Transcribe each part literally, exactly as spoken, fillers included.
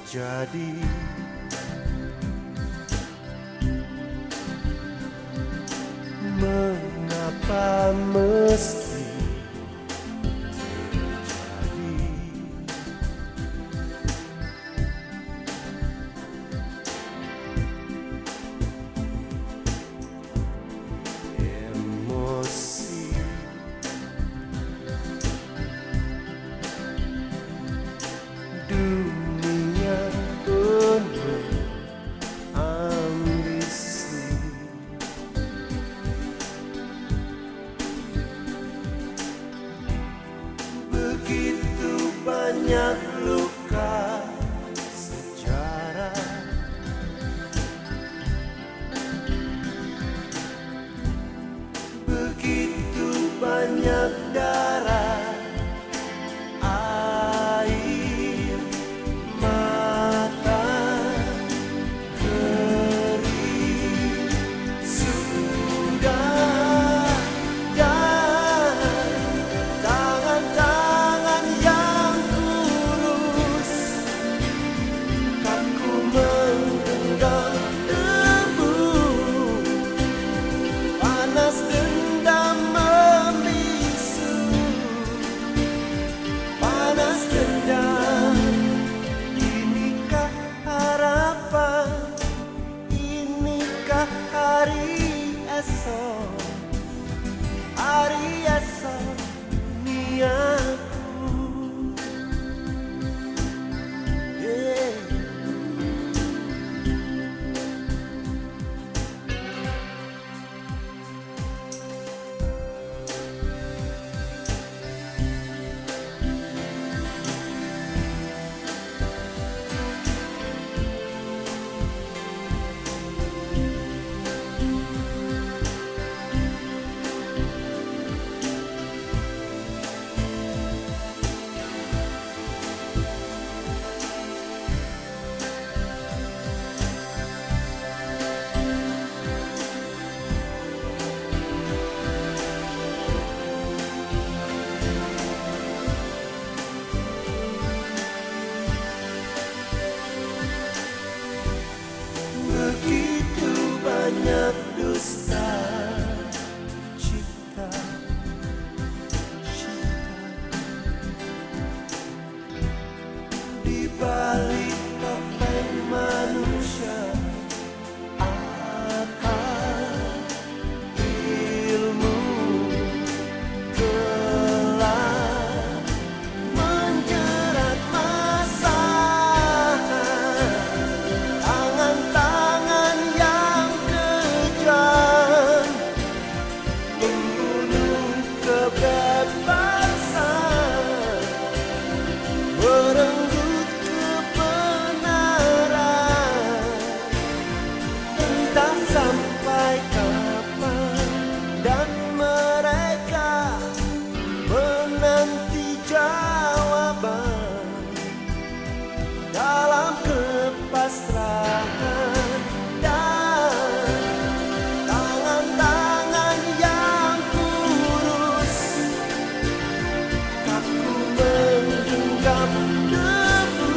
terjadi. Mengapa mesti terjadi? Emosi dunia penuh ambisi, begitu banyak luka sejarah, begitu banyak darah, air mata kering sudah, dan tangan-tangan yang kurus kaku menggenggam debu, panas dendam membisu, panas dendam. Inikah harapan, inikah hari esok, hari esok duniaku. Yeah. Begitu banyak dusta cita, cita di balik topeng manusia, akal ilmu telah menjerat masa. Tangan-tangan yang kejam membunuh kebebasan, merenggut kebenaran. Entah sampai kapan, dan mereka menanti jawaban dalam kepasrahan, dan tangan-tangan yang kurus kaku menggenggam debu,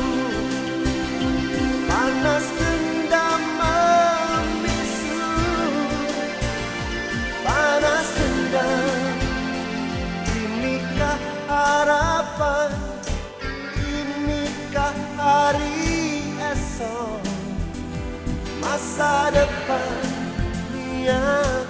panas dendam membisu, panas dendam. Inikah harapan, inikah hari esok, masa depan dunia.